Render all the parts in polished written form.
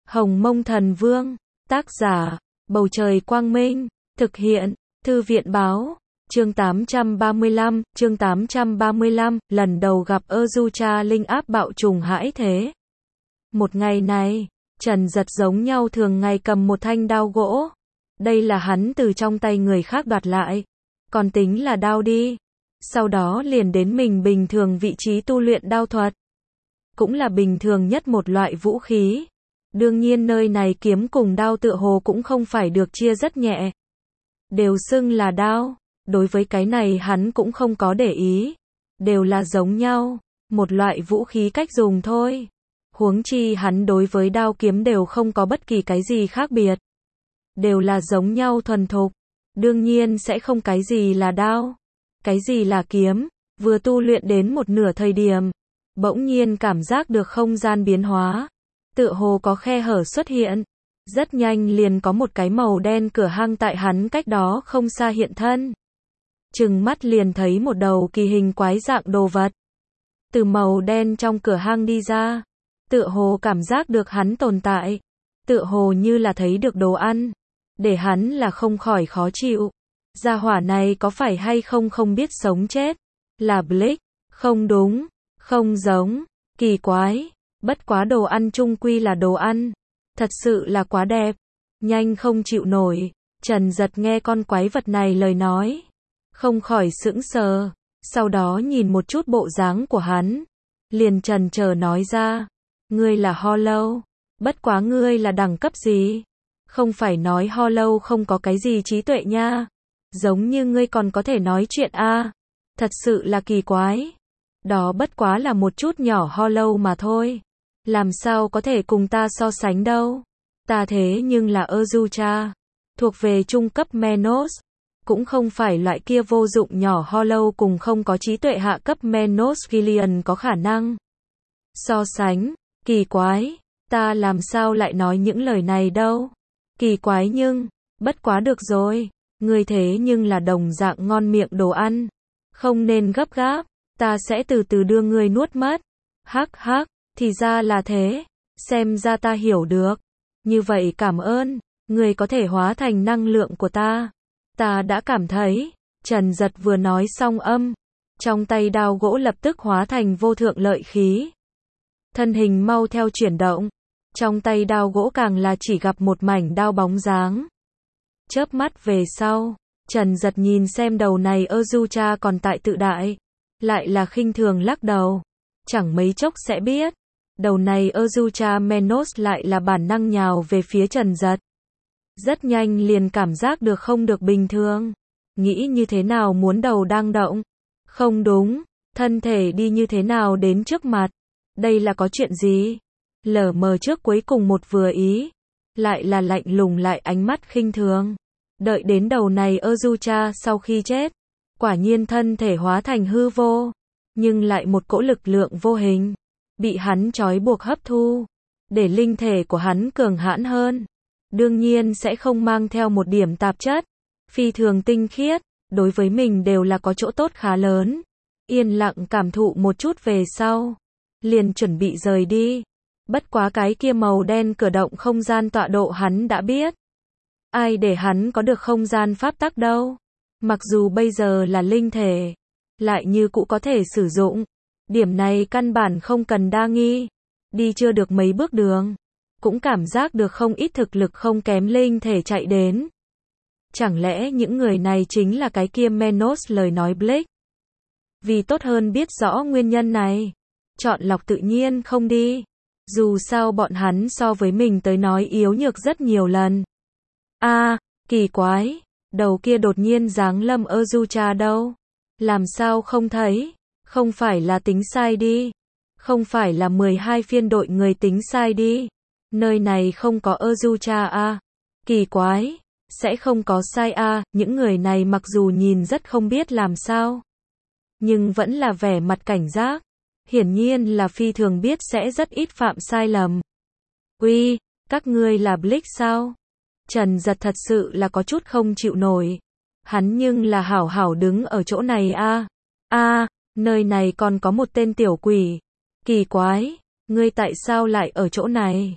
Hồng Mông Thần Vương, tác giả, Bầu Trời Quang Minh, thực hiện, Thư viện Báo, chương 835, lần đầu gặp Azucha linh áp bạo trùng hãi thế. Một ngày này, Trần Giật giống nhau thường ngày cầm một thanh đao gỗ. Đây là hắn từ trong tay người khác đoạt lại. Còn tính là đao đi. Sau đó liền đến mình bình thường vị trí tu luyện đao thuật. Cũng là bình thường nhất một loại vũ khí. Đương nhiên nơi này kiếm cùng đao tựa hồ cũng không phải được chia rất nhẹ. Đều xưng là đao. Đối với cái này hắn cũng không có để ý. Đều là giống nhau. Một loại vũ khí cách dùng thôi. Huống chi hắn đối với đao kiếm đều không có bất kỳ cái gì khác biệt. Đều là giống nhau thuần thục. Đương nhiên sẽ không cái gì là đao. Cái gì là kiếm. Vừa tu luyện đến một nửa thời điểm. Bỗng nhiên cảm giác được không gian biến hóa. Tựa hồ có khe hở xuất hiện. Rất nhanh liền có một cái màu đen cửa hang tại hắn cách đó không xa hiện thân. Chừng mắt liền thấy một đầu kỳ hình quái dạng đồ vật. Từ màu đen trong cửa hang đi ra. Tựa hồ cảm giác được hắn tồn tại. Tựa hồ như là thấy được đồ ăn. Để hắn là không khỏi khó chịu. Gia hỏa này có phải hay không không biết sống chết. Là Blake. Không đúng. Không giống. Kỳ quái. Bất quá đồ ăn chung quy là đồ ăn. Thật sự là quá đẹp. Nhanh không chịu nổi. Trần Giật nghe con quái vật này lời nói. Không khỏi sững sờ. Sau đó nhìn một chút bộ dáng của hắn. Liền chần chờ nói ra. Ngươi là Hollow. Bất quá ngươi là đẳng cấp gì? Không phải nói Hollow không có cái gì trí tuệ nha. Giống như ngươi còn có thể nói chuyện a. Thật sự là kỳ quái. Đó bất quá là một chút nhỏ Hollow mà thôi. Làm sao có thể cùng ta so sánh đâu. Ta thế nhưng là Azucha. Thuộc về trung cấp Menos. Cũng không phải loại kia vô dụng nhỏ Hollow cùng không có trí tuệ hạ cấp Menos Gillian có khả năng. So sánh. Kỳ quái. Ta làm sao lại nói những lời này đâu. Kỳ quái nhưng. Bất quá được rồi. Ngươi thế nhưng là đồng dạng ngon miệng đồ ăn. Không nên gấp gáp. Ta sẽ từ từ đưa ngươi nuốt mất. Hắc hắc. Thì ra là thế. Xem ra ta hiểu được. Như vậy cảm ơn. Ngươi có thể hóa thành năng lượng của ta. Ta đã cảm thấy. Trần Giật vừa nói xong trong tay đao gỗ lập tức hóa thành vô thượng lợi khí. Thân hình mau theo chuyển động. Trong tay đao gỗ càng là chỉ gặp một mảnh đao bóng dáng. Chớp mắt về sau. Trần Giật nhìn xem đầu này Azucha còn tại tự đại. Lại là khinh thường lắc đầu. Chẳng mấy chốc sẽ biết. Đầu này Azucha Menos lại là bản năng nhào về phía Trần Giật. Rất nhanh liền cảm giác được không được bình thường. Nghĩ như thế nào muốn đầu đang động. Không đúng. Thân thể đi như thế nào đến trước mặt. Đây là có chuyện gì? Lờ mờ trước cuối cùng một vừa ý. Lại là lạnh lùng lại ánh mắt khinh thường. Đợi đến đầu này Azucha sau khi chết. Quả nhiên thân thể hóa thành hư vô. Nhưng lại một cỗ lực lượng vô hình. Bị hắn trói buộc hấp thu. Để linh thể của hắn cường hãn hơn. Đương nhiên sẽ không mang theo một điểm tạp chất. Phi thường tinh khiết. Đối với mình đều là có chỗ tốt khá lớn. Yên lặng cảm thụ một chút về sau. Liền chuẩn bị rời đi. Bất quá cái kia màu đen cửa động không gian tọa độ hắn đã biết. Ai để hắn có được không gian pháp tắc đâu. Mặc dù bây giờ là linh thể. Lại như cũ có thể sử dụng. Điểm này căn bản không cần đa nghi. Đi chưa được mấy bước đường. Cũng cảm giác được không ít thực lực không kém linh thể chạy đến. Chẳng lẽ những người này chính là cái kia Menos lời nói Blake? Vì tốt hơn biết rõ nguyên nhân này. Chọn lọc tự nhiên không đi. Dù sao bọn hắn so với mình tới nói yếu nhược rất nhiều lần. Kỳ quái. Đầu kia đột nhiên giáng lâm Azucha đâu? Làm sao không thấy? Không phải là tính sai đi. Không phải là 12 phiên đội người tính sai đi. Nơi này không có Azucha Kỳ quái. Sẽ không có sai những người này mặc dù nhìn rất không biết làm sao. Nhưng vẫn là vẻ mặt cảnh giác. Hiển nhiên là phi thường biết sẽ rất ít phạm sai lầm. Uy, các ngươi là Blake sao? Trần Giật thật sự là có chút không chịu nổi. Hắn nhưng là hảo hảo đứng ở chỗ này nơi này còn có một tên tiểu quỷ. Kỳ quái, ngươi tại sao lại ở chỗ này?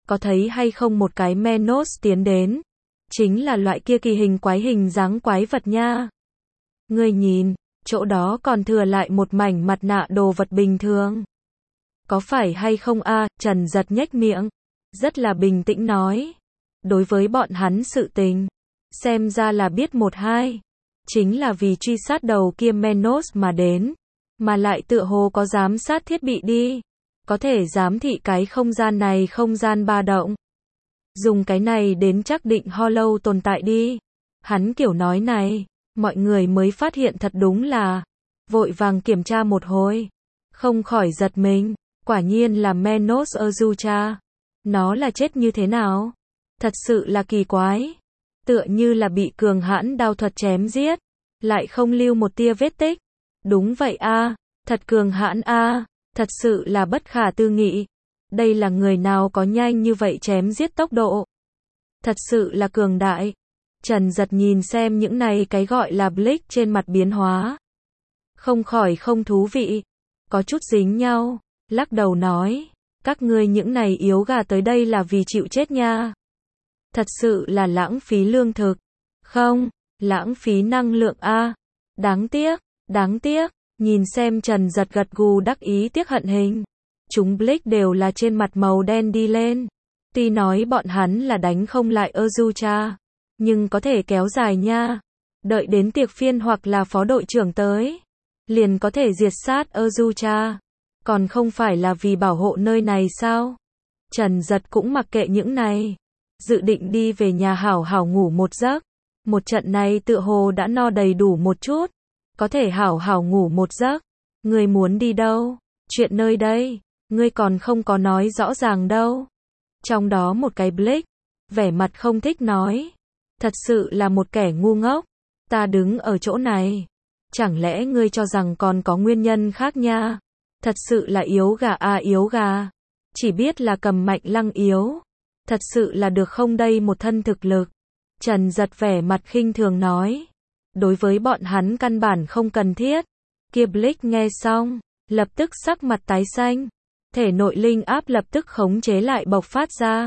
có thấy hay không một cái Menos tiến đến. Chính là loại kia kỳ hình quái hình dáng quái vật nha. Ngươi nhìn, chỗ đó còn thừa lại một mảnh mặt nạ đồ vật bình thường. Có phải hay không a? Trần Giật nhếch miệng, rất là bình tĩnh nói. Đối với bọn hắn sự tình, xem ra là biết một hai. Chính là vì truy sát đầu kia Menos mà đến. Mà lại tựa hồ có giám sát thiết bị đi. Có thể giám thị cái không gian này không gian ba động. Dùng cái này đến chắc định Hollow tồn tại đi. Hắn kiểu nói này, mọi người mới phát hiện thật đúng là. Vội vàng kiểm tra một hồi. Không khỏi giật mình. Quả nhiên là Menos Azucha. Nó là chết như thế nào? Thật sự là kỳ quái. Tựa như là bị cường hãn đao thuật chém giết. Lại không lưu một tia vết tích. Đúng vậy a, thật cường hãn a, thật sự là bất khả tư nghị. Đây là người nào có nhanh như vậy chém giết tốc độ. Thật sự là cường đại. Trần Giật nhìn xem những này cái gọi là Blake trên mặt biến hóa. Không khỏi không thú vị. Có chút dính nhau. Lắc đầu nói. Các ngươi những này yếu gà tới đây là vì chịu chết nha. Thật sự là lãng phí lương thực. Không, lãng phí năng lượng a. Đáng tiếc, đáng tiếc. Nhìn xem Trần Giật gật gù đắc ý tiếc hận hình. Chúng Blake đều là trên mặt màu đen đi lên. Tuy nói bọn hắn là đánh không lại Azucha, nhưng có thể kéo dài nha. Đợi đến tiệc phiên hoặc là phó đội trưởng tới, liền có thể diệt sát Azucha. Còn không phải là vì bảo hộ nơi này sao? Trần Giật cũng mặc kệ những này. Dự định đi về nhà hảo hảo ngủ một giấc. Một trận này tựa hồ đã no đầy đủ một chút. Có thể hảo hảo ngủ một giấc. Ngươi muốn đi đâu? Chuyện nơi đây, ngươi còn không có nói rõ ràng đâu. Trong đó một cái Blake, vẻ mặt không thích nói. Thật sự là một kẻ ngu ngốc. Ta đứng ở chỗ này. Chẳng lẽ ngươi cho rằng còn có nguyên nhân khác nha? Thật sự là yếu gà a yếu gà. Chỉ biết là cầm mạnh lăng yếu. Thật sự là được không đây một thân thực lực. Trần Giật vẻ mặt khinh thường nói. Đối với bọn hắn căn bản không cần thiết. Kia Blake nghe xong, lập tức sắc mặt tái xanh. Thể nội linh áp lập tức khống chế lại bộc phát ra.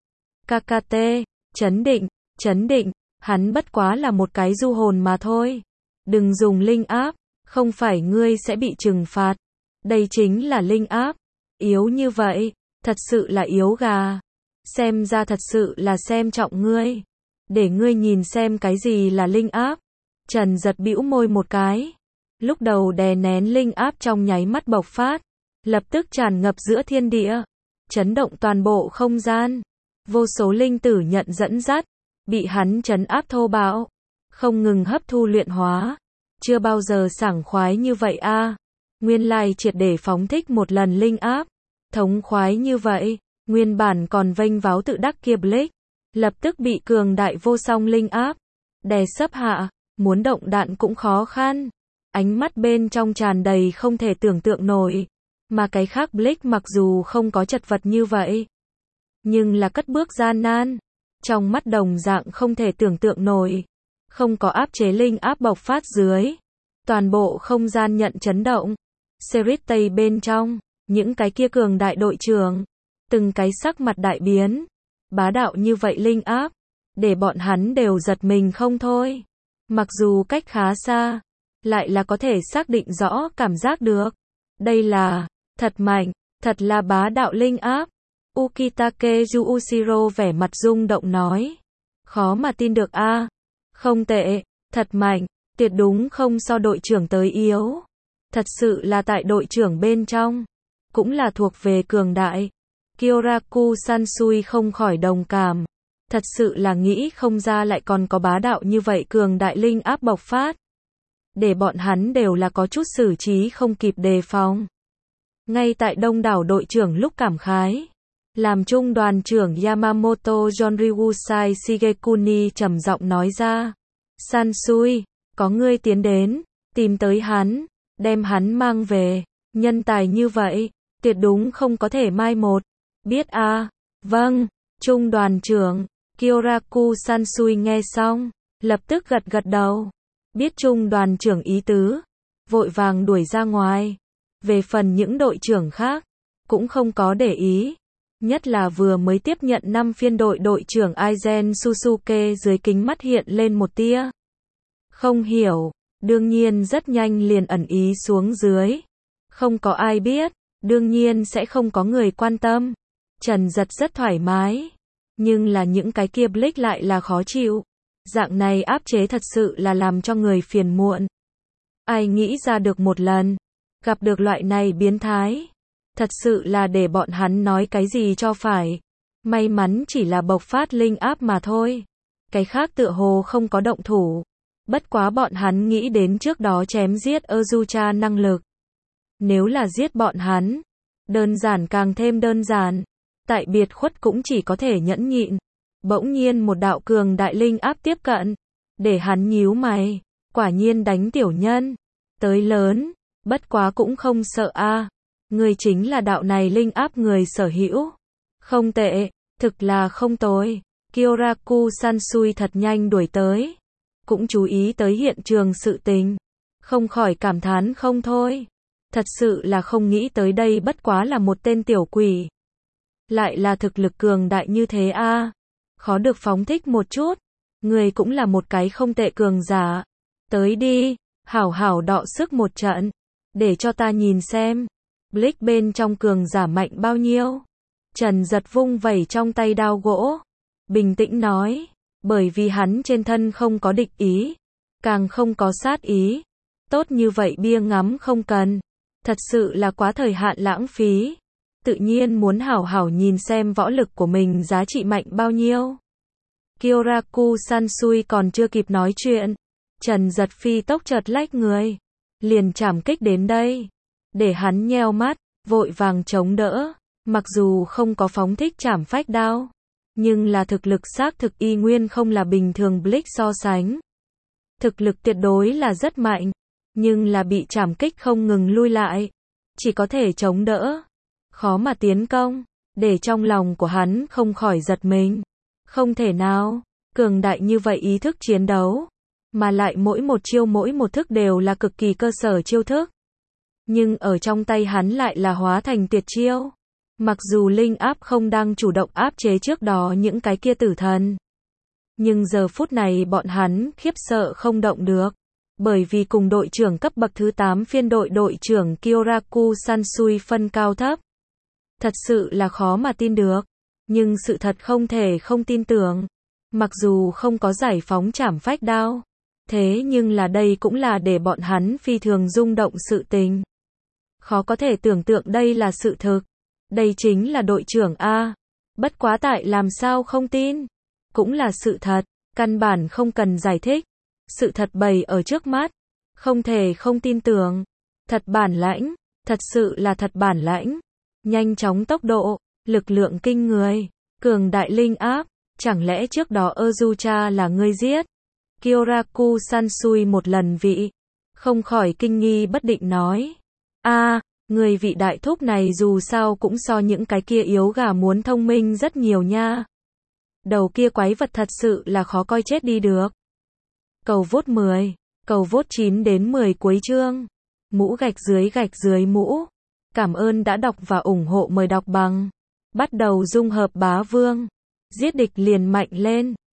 KKT, chấn định, hắn bất quá là một cái du hồn mà thôi. Đừng dùng linh áp, không phải ngươi sẽ bị trừng phạt. Đây chính là linh áp. Yếu như vậy, thật sự là yếu gà. Xem ra thật sự là xem trọng ngươi. Để ngươi nhìn xem cái gì là linh áp. Trần Giật bĩu môi một cái. Lúc đầu đè nén linh áp trong nháy mắt bộc phát. Lập tức tràn ngập giữa thiên địa. Chấn động toàn bộ không gian. Vô số linh tử nhận dẫn dắt. Bị hắn trấn áp thô bạo. Không ngừng hấp thu luyện hóa. Chưa bao giờ sảng khoái như vậy a. Nguyên lai triệt để phóng thích một lần linh áp. Thống khoái như vậy. Nguyên bản còn vênh váo tự đắc kia Blake. Lập tức bị cường đại vô song linh áp. Đè sấp hạ. Muốn động đạn cũng khó khăn. Ánh mắt bên trong tràn đầy không thể tưởng tượng nổi. Mà cái khác Blake mặc dù không có chật vật như vậy. Nhưng là cất bước gian nan. Trong mắt đồng dạng không thể tưởng tượng nổi. Không có áp chế linh áp bộc phát dưới. Toàn bộ không gian nhận chấn động. Series Tây bên trong. Những cái kia cường đại đội trưởng. Từng cái sắc mặt đại biến. Bá đạo như vậy linh áp. Để bọn hắn đều giật mình không thôi. Mặc dù cách khá xa. Lại là có thể xác định rõ cảm giác được. Đây là thật mạnh. Thật là bá đạo linh áp. Ukitake Yuushiro vẻ mặt rung động nói. Khó mà tin được a. Không tệ. Thật mạnh. Tuyệt đúng không so đội trưởng tới yếu. Thật sự là tại đội trưởng bên trong. Cũng là thuộc về cường đại. Kyoraku Sansui không khỏi đồng cảm. Thật sự là nghĩ không ra lại còn có bá đạo như vậy cường đại linh áp bộc phát. Để bọn hắn đều là có chút xử trí không kịp đề phòng. Ngay tại đông đảo đội trưởng lúc cảm khái. Làm trung đoàn trưởng Yamamoto Jonryusai Shigekuni trầm giọng nói ra. Sansui, có ngươi tiến đến, tìm tới hắn, đem hắn mang về. Nhân tài như vậy, tuyệt đúng không có thể mai một. Biết a, vâng, trung đoàn trưởng. Kyoraku Sansui nghe xong, lập tức gật gật đầu. Biết trung đoàn trưởng ý tứ, vội vàng đuổi ra ngoài. Về phần những đội trưởng khác, cũng không có để ý. Nhất là vừa mới tiếp nhận 5 phiên đội trưởng Aizen Susuke dưới kính mắt hiện lên một tia không hiểu, đương nhiên rất nhanh liền ẩn ý xuống dưới. Không có ai biết, đương nhiên sẽ không có người quan tâm. Trần Giật rất thoải mái, nhưng là những cái kia Blake lại là khó chịu. Dạng này áp chế thật sự là làm cho người phiền muộn. Ai nghĩ ra được một lần, gặp được loại này biến thái. Thật sự là để bọn hắn nói cái gì cho phải. May mắn chỉ là bộc phát linh áp mà thôi. Cái khác tựa hồ không có động thủ. Bất quá bọn hắn nghĩ đến trước đó chém giết Azucha năng lực. Nếu là giết bọn hắn, đơn giản càng thêm đơn giản. Tại biệt khuất cũng chỉ có thể nhẫn nhịn. Bỗng nhiên một đạo cường đại linh áp tiếp cận. Để hắn nhíu mày. Quả nhiên đánh tiểu nhân. Tới lớn. Bất quá cũng không sợ a. Người chính là đạo này linh áp người sở hữu. Không tệ. Thực là không tồi. Kyoraku Sansui thật nhanh đuổi tới. Cũng chú ý tới hiện trường sự tình. Không khỏi cảm thán không thôi. Thật sự là không nghĩ tới đây bất quá là một tên tiểu quỷ. Lại là thực lực cường đại như thế a. Khó được phóng thích một chút. Người cũng là một cái không tệ cường giả. Tới đi, hảo hảo đọ sức một trận. Để cho ta nhìn xem. Blake bên trong cường giả mạnh bao nhiêu. Trần Giật vung vẩy trong tay đao gỗ. Bình tĩnh nói. Bởi vì hắn trên thân không có địch ý. Càng không có sát ý. Tốt như vậy bia ngắm không cần. Thật sự là quá thời hạn lãng phí. Tự nhiên muốn hảo hảo nhìn xem võ lực của mình giá trị mạnh bao nhiêu. Kyoraku Sansui còn chưa kịp nói chuyện. Trần Giật phi tốc chợt lách người. Liền chảm kích đến đây. Để hắn nheo mắt, vội vàng chống đỡ. Mặc dù không có phóng thích chảm phách đao. Nhưng là thực lực xác thực y nguyên không là bình thường Blake so sánh. Thực lực tuyệt đối là rất mạnh. Nhưng là bị chảm kích không ngừng lui lại. Chỉ có thể chống đỡ. Khó mà tiến công. Để trong lòng của hắn không khỏi giật mình. Không thể nào. Cường đại như vậy ý thức chiến đấu. Mà lại mỗi một chiêu mỗi một thức đều là cực kỳ cơ sở chiêu thức. Nhưng ở trong tay hắn lại là hóa thành tuyệt chiêu. Mặc dù linh áp không đang chủ động áp chế trước đó những cái kia tử thần. Nhưng giờ phút này bọn hắn khiếp sợ không động được. Bởi vì cùng đội trưởng cấp bậc thứ 8 phiên đội trưởng Kyoraku Sansui phân cao thấp. Thật sự là khó mà tin được. Nhưng sự thật không thể không tin tưởng. Mặc dù không có giải phóng chảm phách đao. Thế nhưng là đây cũng là để bọn hắn phi thường rung động sự tình. Khó có thể tưởng tượng đây là sự thực. Đây chính là đội trưởng A. Bất quá tại làm sao không tin. Cũng là sự thật. Căn bản không cần giải thích. Sự thật bày ở trước mắt. Không thể không tin tưởng. Thật bản lãnh. Thật sự là thật bản lãnh. Nhanh chóng tốc độ. Lực lượng kinh người. Cường đại linh áp. Chẳng lẽ trước đó Azucha là ngươi giết? Kyoraku Sansui một lần vị. Không khỏi kinh nghi bất định nói. Người vị đại thúc này dù sao cũng so những cái kia yếu gà muốn thông minh rất nhiều nha. Đầu kia quái vật thật sự là khó coi chết đi được. Cầu vote 10. Cầu vote 9 đến 10 cuối chương. Mũ gạch dưới mũ. Cảm ơn đã đọc và ủng hộ, mời đọc bằng. Bắt đầu dung hợp bá vương. Giết địch liền mạnh lên.